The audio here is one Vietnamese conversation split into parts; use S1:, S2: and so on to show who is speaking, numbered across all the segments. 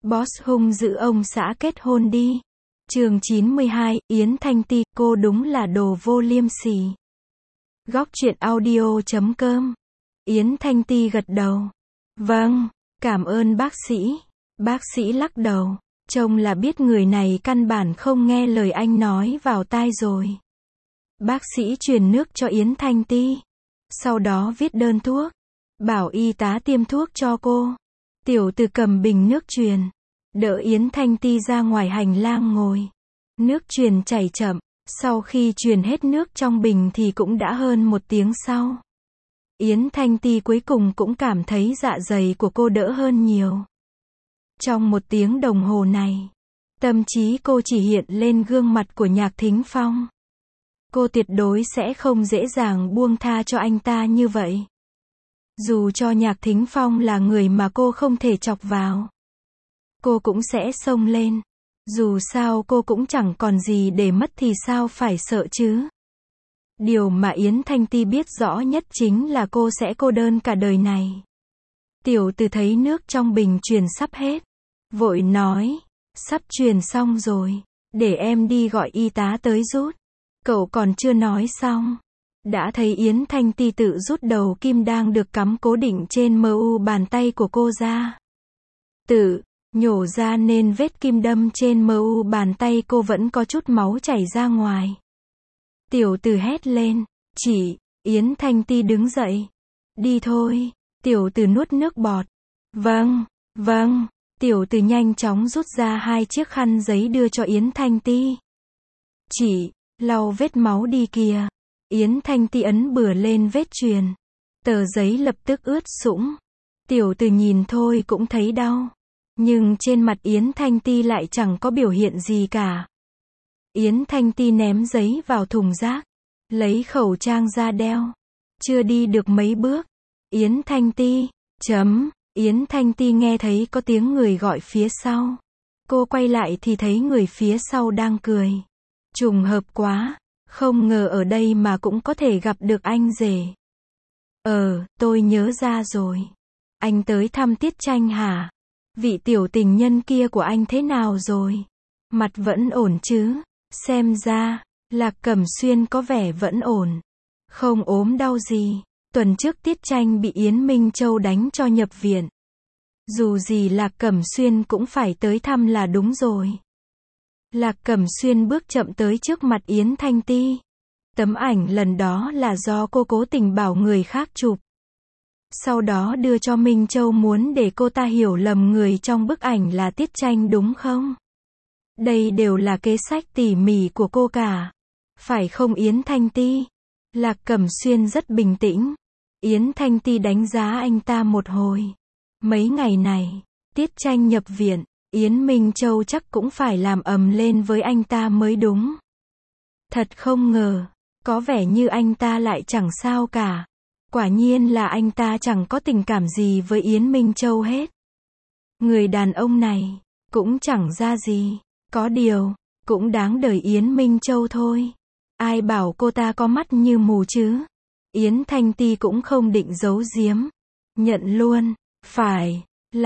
S1: Boss hung dữ ông xã kết hôn đi. Chương 92, Yến Thanh Ti, cô đúng là đồ vô liêm sỉ. Góc truyện audio.com. Yến Thanh Ti gật đầu. Vâng, cảm ơn bác sĩ. Bác sĩ lắc đầu. Trông là biết người này căn bản không nghe lời anh nói vào tai rồi. Bác sĩ truyền nước cho Yến Thanh Ti. Sau đó viết đơn thuốc. Bảo y tá tiêm thuốc cho cô. Tiểu Từ cầm bình nước truyền. Đỡ Yến Thanh Ti ra ngoài hành lang ngồi. Nước truyền chảy chậm. Sau khi truyền hết nước trong bình thì cũng đã hơn 1 tiếng sau. Yến Thanh Ti cuối cùng cũng cảm thấy dạ dày của cô đỡ hơn nhiều. Trong 1 tiếng đồng hồ này, tâm trí cô chỉ hiện lên gương mặt của Nhạc Thính Phong. Cô tuyệt đối sẽ không dễ dàng buông tha cho anh ta như vậy. Dù cho Nhạc Thính Phong là người mà cô không thể chọc vào, cô cũng sẽ xông lên. Dù sao cô cũng chẳng còn gì để mất thì sao phải sợ chứ. Điều mà Yến Thanh Ti biết rõ nhất chính là cô sẽ cô đơn cả đời này. Tiểu Từ thấy nước trong bình truyền sắp hết. Vội nói, sắp truyền xong rồi, để em đi gọi y tá tới rút. Cậu còn chưa nói xong. Đã thấy Yến Thanh Ti tự rút đầu kim đang được cắm cố định trên mu bàn tay của cô ra. Tự nhổ ra nên vết kim đâm trên mu bàn tay cô vẫn có chút máu chảy ra ngoài. Tiểu Từ hét lên, chị. Yến Thanh Ti đứng dậy. Đi thôi. Tiểu Từ nuốt nước bọt. Vâng, vâng. Tiểu Từ nhanh chóng rút ra 2 chiếc khăn giấy đưa cho Yến Thanh Ti. Chị, lau vết máu đi kìa. Yến Thanh Ti ấn bừa lên vết truyền. Tờ giấy lập tức ướt sũng. Tiểu Từ nhìn thôi cũng thấy đau. Nhưng trên mặt Yến Thanh Ti lại chẳng có biểu hiện gì cả. Yến Thanh Ti ném giấy vào thùng rác. Lấy khẩu trang ra đeo. Chưa đi được mấy bước. Yến Thanh Ti, Yến Thanh Ti nghe thấy có tiếng người gọi phía sau. Cô quay lại thì thấy người phía sau đang cười. Trùng hợp quá. Không ngờ ở đây mà cũng có thể gặp được anh rể. Tôi nhớ ra rồi. Anh tới thăm Tiết Tranh hả? Vị tiểu tình nhân kia của anh thế nào rồi? Mặt vẫn ổn chứ? Xem ra, Lạc Cẩm Xuyên có vẻ vẫn ổn. Không ốm đau gì. Tuần trước Tiết Tranh bị Yến Minh Châu đánh cho nhập viện. Dù gì Lạc Cẩm Xuyên cũng phải tới thăm là đúng rồi. Lạc Cẩm Xuyên bước chậm tới trước mặt Yến Thanh Ti. Tấm ảnh lần đó là do cô cố tình bảo người khác chụp. Sau đó đưa cho Minh Châu muốn để cô ta hiểu lầm người trong bức ảnh là Tiết Tranh đúng không? Đây đều là kế sách tỉ mỉ của cô cả. Phải không Yến Thanh Ti? Lạc Cẩm Xuyên rất bình tĩnh. Yến Thanh Ti đánh giá anh ta một hồi. Mấy ngày này, Tiết Tranh nhập viện, Yến Minh Châu chắc cũng phải làm ầm lên với anh ta mới đúng. Thật không ngờ, có vẻ như anh ta lại chẳng sao cả. Quả nhiên là anh ta chẳng có tình cảm gì với Yến Minh Châu hết. Người đàn ông này, cũng chẳng ra gì. Có điều, cũng đáng đời Yến Minh Châu thôi. Ai bảo cô ta có mắt như mù chứ? Yến Thanh Ti cũng không định giấu giếm. Nhận luôn, phải,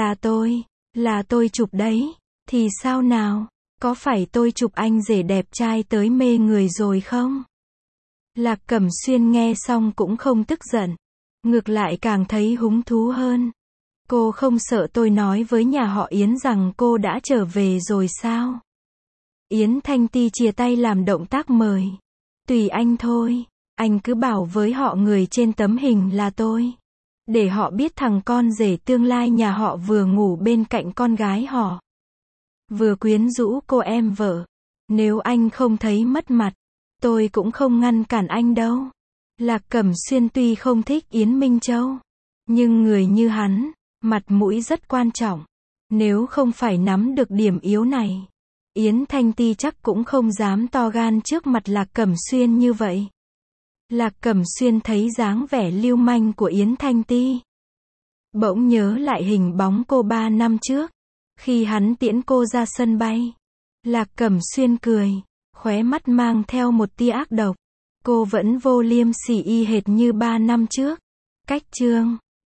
S1: là tôi chụp đấy. Thì sao nào? Có phải tôi chụp anh rể đẹp trai tới mê người rồi không? Lạc Cẩm Xuyên nghe xong cũng không tức giận. Ngược lại càng thấy hứng thú hơn. Cô không sợ tôi nói với nhà họ Yến rằng cô đã trở về rồi sao? Yến Thanh Ti chìa tay làm động tác mời. Tùy anh thôi. Anh cứ bảo với họ người trên tấm hình là tôi. Để họ biết thằng con rể tương lai nhà họ vừa ngủ bên cạnh con gái họ. Vừa quyến rũ cô em vợ. Nếu anh không thấy mất mặt, tôi cũng không ngăn cản anh đâu. Lạc Cẩm Xuyên tuy không thích Yến Minh Châu, nhưng người như hắn, mặt mũi rất quan trọng. Nếu không phải nắm được điểm yếu này, Yến Thanh Ti chắc cũng không dám to gan trước mặt Lạc Cẩm Xuyên như vậy. Lạc Cẩm Xuyên thấy dáng vẻ lưu manh của Yến Thanh Ti. Bỗng nhớ lại hình bóng cô 3 năm trước, khi hắn tiễn cô ra sân bay. Lạc Cẩm Xuyên cười, khóe mắt mang theo một tia ác độc. Cô vẫn vô liêm sỉ y hệt như 3 năm trước. Cách chương